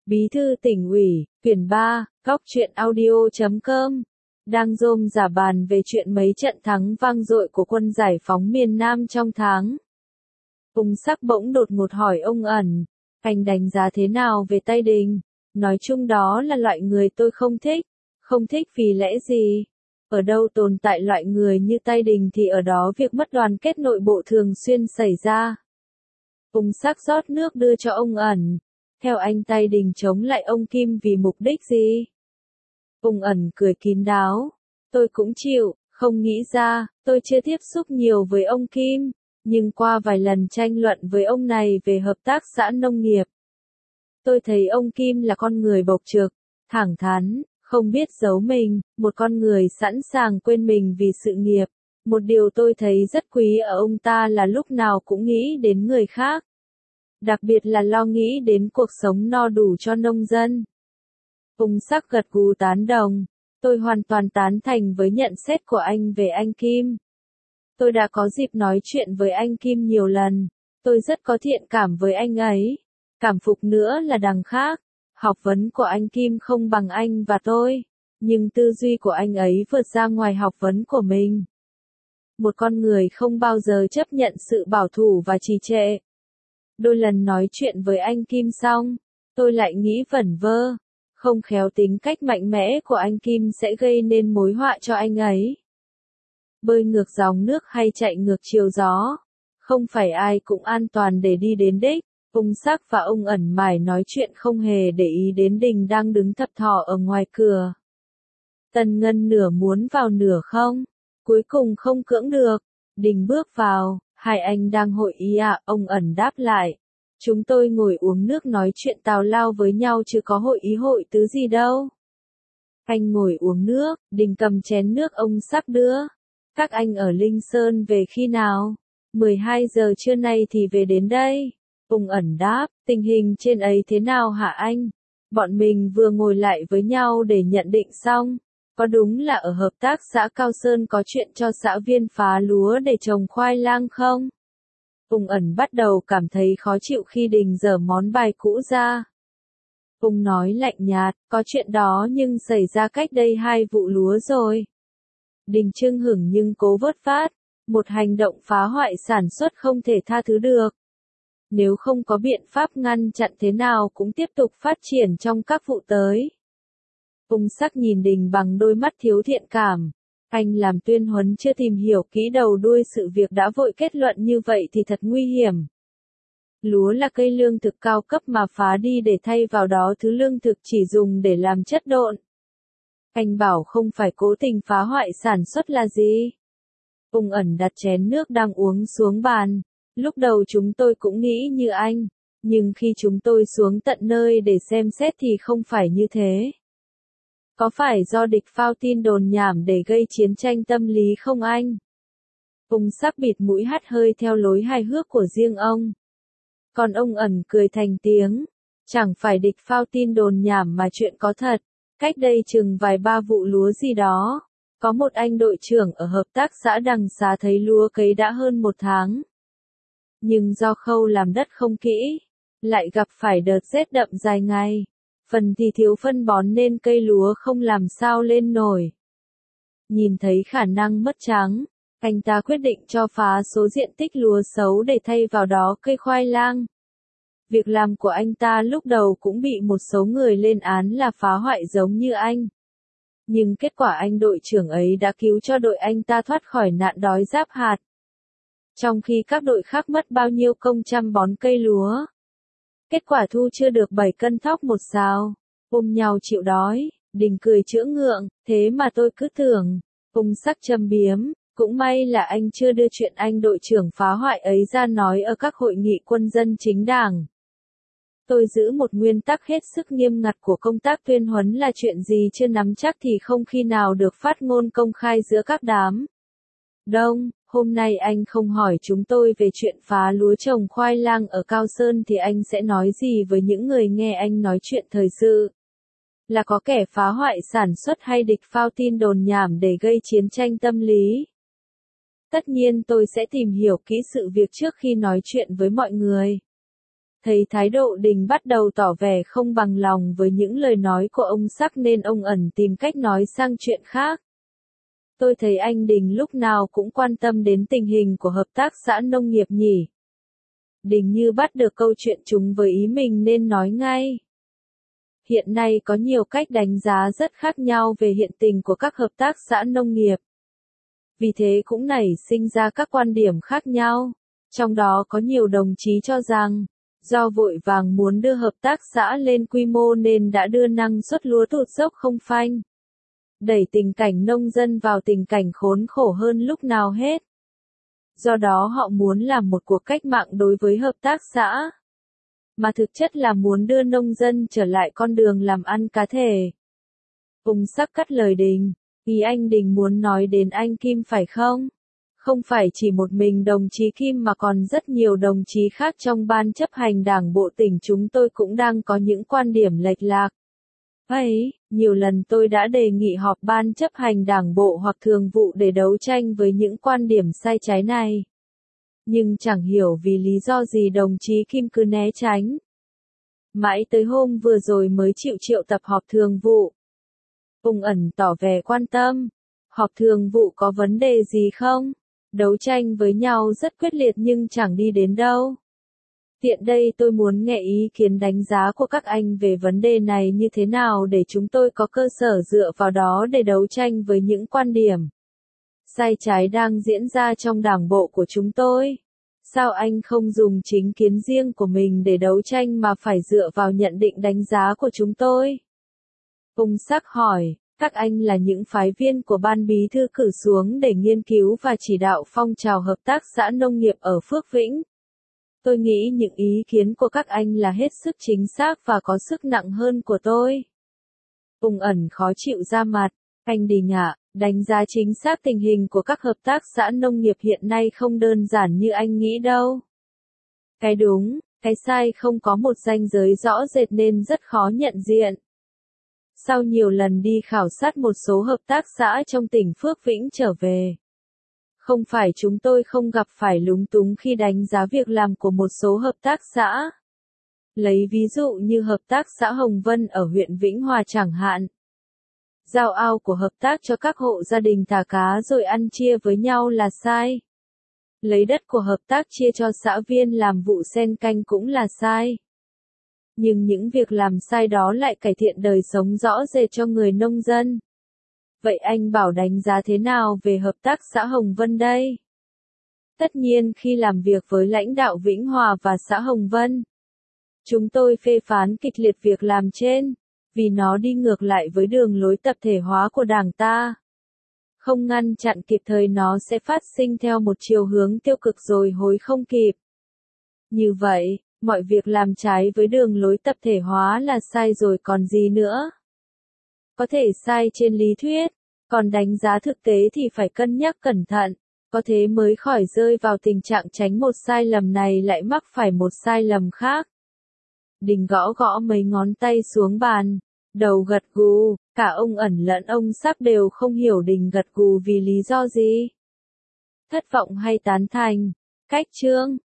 Bí thư tỉnh ủy, quyển 3, góc truyện audio.com, đang rôm rả bàn về chuyện mấy trận thắng vang dội của quân giải phóng miền Nam trong tháng. Ung Sắc bỗng đột ngột hỏi ông Ẩn, anh đánh giá thế nào về Tay Đình? Nói chung đó là loại người tôi không thích vì lẽ gì? Ở đâu tồn tại loại người như Tay Đình thì ở đó việc mất đoàn kết nội bộ thường xuyên xảy ra. Ung Sắc rót nước đưa cho ông Ẩn. Theo anh Tay Đình chống lại ông Kim vì mục đích gì? Ông Ẩn cười kín đáo. Tôi cũng chịu, không nghĩ ra, tôi chưa tiếp xúc nhiều với ông Kim, nhưng qua vài lần tranh luận với ông này về hợp tác xã nông nghiệp. Tôi thấy ông Kim là con người bộc trực, thẳng thắn, không biết giấu mình, một con người sẵn sàng quên mình vì sự nghiệp. Một điều tôi thấy rất quý ở ông ta là lúc nào cũng nghĩ đến người khác. Đặc biệt là lo nghĩ đến cuộc sống no đủ cho nông dân. Ung Sắc gật gù tán đồng. Tôi hoàn toàn tán thành với nhận xét của anh về anh Kim. Tôi đã có dịp nói chuyện với anh Kim nhiều lần. Tôi rất có thiện cảm với anh ấy. Cảm phục nữa là đằng khác. Học vấn của anh Kim không bằng anh và tôi. Nhưng tư duy của anh ấy vượt ra ngoài học vấn của mình. Một con người không bao giờ chấp nhận sự bảo thủ và trì trệ. Đôi lần nói chuyện với anh Kim xong, tôi lại nghĩ vẩn vơ. Không khéo tính cách mạnh mẽ của anh Kim sẽ gây nên mối họa cho anh ấy. Bơi ngược dòng nước hay chạy ngược chiều gió, không phải ai cũng an toàn để đi đến đích. Ung Sắc và ông Ẩn mải nói chuyện không hề để ý đến Đình đang đứng thập thò ở ngoài cửa. Tần Ngân nửa muốn vào nửa không, cuối cùng không cưỡng được. Đình bước vào, hai anh đang hội ý à? Ông Ẩn đáp lại. Chúng tôi ngồi uống nước nói chuyện tào lao với nhau chứ có hội ý hội tứ gì đâu. Anh ngồi uống nước, Đình cầm chén nước ông Sắc đưa. Các anh ở Linh Sơn về khi nào? 12 giờ trưa nay thì về đến đây. Ông Ẩn đáp, tình hình trên ấy thế nào hả anh? Bọn mình vừa ngồi lại với nhau để nhận định xong. Có đúng là ở hợp tác xã Cao Sơn có chuyện cho xã viên phá lúa để trồng khoai lang không? Ông Ẩn bắt đầu cảm thấy khó chịu khi Đình dở món bài cũ ra. Ông nói lạnh nhạt, có chuyện đó nhưng xảy ra cách đây 2 vụ lúa rồi. Đình chưng hửng nhưng cố vớt vát, một hành động phá hoại sản xuất không thể tha thứ được. Nếu không có biện pháp ngăn chặn thế nào cũng tiếp tục phát triển trong các vụ tới. Ung Sắc nhìn Đình bằng đôi mắt thiếu thiện cảm. Anh làm tuyên huấn chưa tìm hiểu kỹ đầu đuôi sự việc đã vội kết luận như vậy thì thật nguy hiểm. Lúa là cây lương thực cao cấp mà phá đi để thay vào đó thứ lương thực chỉ dùng để làm chất độn. Anh bảo không phải cố tình phá hoại sản xuất là gì? Ung Ẩn đặt chén nước đang uống xuống bàn. Lúc đầu chúng tôi cũng nghĩ như anh, nhưng khi chúng tôi xuống tận nơi để xem xét thì không phải như thế. Có phải do địch phao tin đồn nhảm để gây chiến tranh tâm lý không anh? Ung Sắc bịt mũi hắt hơi theo lối hài hước của riêng ông. Còn ông Ẩn cười thành tiếng. Chẳng phải địch phao tin đồn nhảm mà chuyện có thật. Cách đây chừng vài 3 vụ lúa gì đó. Có một anh đội trưởng ở hợp tác xã Đằng Xá thấy lúa cấy đã hơn 1 tháng. Nhưng do khâu làm đất không kỹ, lại gặp phải đợt rét đậm dài ngày. Phần thì thiếu phân bón nên cây lúa không làm sao lên nổi. Nhìn thấy khả năng mất trắng, anh ta quyết định cho phá số diện tích lúa xấu để thay vào đó cây khoai lang. Việc làm của anh ta lúc đầu cũng bị một số người lên án là phá hoại giống như anh. Nhưng kết quả anh đội trưởng ấy đã cứu cho đội anh ta thoát khỏi nạn đói giáp hạt. Trong khi các đội khác mất bao nhiêu công chăm bón cây lúa. Kết quả thu chưa được 7 cân thóc một sào. Ôm nhau chịu đói. Đình cười chữa ngượng, thế mà tôi cứ tưởng. Ung Sắc châm biếm, cũng may là anh chưa đưa chuyện anh đội trưởng phá hoại ấy ra nói ở các hội nghị quân dân chính đảng. Tôi giữ một nguyên tắc hết sức nghiêm ngặt của công tác tuyên huấn là chuyện gì chưa nắm chắc thì không khi nào được phát ngôn công khai giữa các đám đông. Hôm nay anh không hỏi chúng tôi về chuyện phá lúa trồng khoai lang ở Cao Sơn thì anh sẽ nói gì với những người nghe anh nói chuyện thời sự? Là có kẻ phá hoại sản xuất hay địch phao tin đồn nhảm để gây chiến tranh tâm lý? Tất nhiên tôi sẽ tìm hiểu kỹ sự việc trước khi nói chuyện với mọi người. Thấy thái độ Đình bắt đầu tỏ vẻ không bằng lòng với những lời nói của ông Sắc nên ông Ẩn tìm cách nói sang chuyện khác. Tôi thấy anh Đình lúc nào cũng quan tâm đến tình hình của hợp tác xã nông nghiệp nhỉ. Đình như bắt được câu chuyện trúng với ý mình nên nói ngay. Hiện nay có nhiều cách đánh giá rất khác nhau về hiện tình của các hợp tác xã nông nghiệp. Vì thế cũng nảy sinh ra các quan điểm khác nhau. Trong đó có nhiều đồng chí cho rằng, do vội vàng muốn đưa hợp tác xã lên quy mô nên đã đưa năng suất lúa tụt dốc không phanh. Đẩy tình cảnh nông dân vào tình cảnh khốn khổ hơn lúc nào hết. Do đó họ muốn làm một cuộc cách mạng đối với hợp tác xã. Mà thực chất là muốn đưa nông dân trở lại con đường làm ăn cá thể. Ung Sắc cắt lời Đình, ý anh Đình muốn nói đến anh Kim phải không? Không phải chỉ một mình đồng chí Kim mà còn rất nhiều đồng chí khác trong ban chấp hành đảng bộ tỉnh chúng tôi cũng đang có những quan điểm lệch lạc. Ấy, nhiều lần tôi đã đề nghị họp ban chấp hành đảng bộ hoặc thường vụ để đấu tranh với những quan điểm sai trái này. Nhưng chẳng hiểu vì lý do gì đồng chí Kim cứ né tránh. Mãi tới hôm vừa rồi mới chịu triệu tập họp thường vụ. Ung Ẩn tỏ vẻ quan tâm. Họp thường vụ có vấn đề gì không? Đấu tranh với nhau rất quyết liệt nhưng chẳng đi đến đâu. Tiện đây tôi muốn nghe ý kiến đánh giá của các anh về vấn đề này như thế nào để chúng tôi có cơ sở dựa vào đó để đấu tranh với những quan điểm sai trái đang diễn ra trong đảng bộ của chúng tôi. Sao anh không dùng chính kiến riêng của mình để đấu tranh mà phải dựa vào nhận định đánh giá của chúng tôi? Ung Sắc hỏi, các anh là những phái viên của ban bí thư cử xuống để nghiên cứu và chỉ đạo phong trào hợp tác xã nông nghiệp ở Phước Vĩnh. Tôi nghĩ những ý kiến của các anh là hết sức chính xác và có sức nặng hơn của tôi. Ung Ẩn khó chịu ra mặt, anh Đình ạ, đánh giá chính xác tình hình của các hợp tác xã nông nghiệp hiện nay không đơn giản như anh nghĩ đâu. Cái đúng, cái sai không có một ranh giới rõ rệt nên rất khó nhận diện. Sau nhiều lần đi khảo sát một số hợp tác xã trong tỉnh Phước Vĩnh trở về, không phải chúng tôi không gặp phải lúng túng khi đánh giá việc làm của một số hợp tác xã. Lấy ví dụ như hợp tác xã Hồng Vân ở huyện Vĩnh Hòa chẳng hạn. Giao ao của hợp tác cho các hộ gia đình thả cá rồi ăn chia với nhau là sai. Lấy đất của hợp tác chia cho xã viên làm vụ sen canh cũng là sai. Nhưng những việc làm sai đó lại cải thiện đời sống rõ rệt cho người nông dân. Vậy anh bảo đánh giá thế nào về hợp tác xã Hồng Vân đây? Tất nhiên khi làm việc với lãnh đạo Vĩnh Hòa và xã Hồng Vân, chúng tôi phê phán kịch liệt việc làm trên, vì nó đi ngược lại với đường lối tập thể hóa của Đảng ta. Không ngăn chặn kịp thời nó sẽ phát sinh theo một chiều hướng tiêu cực rồi hối không kịp. Như vậy, mọi việc làm trái với đường lối tập thể hóa là sai rồi còn gì nữa. Có thể sai trên lý thuyết, còn đánh giá thực tế thì phải cân nhắc cẩn thận, có thế mới khỏi rơi vào tình trạng tránh một sai lầm này lại mắc phải một sai lầm khác. Đình gõ gõ mấy ngón tay xuống bàn, đầu gật gù, cả ông Ẩn lẫn ông Sắc đều không hiểu Đình gật gù vì lý do gì. Thất vọng hay tán thành? Cách chương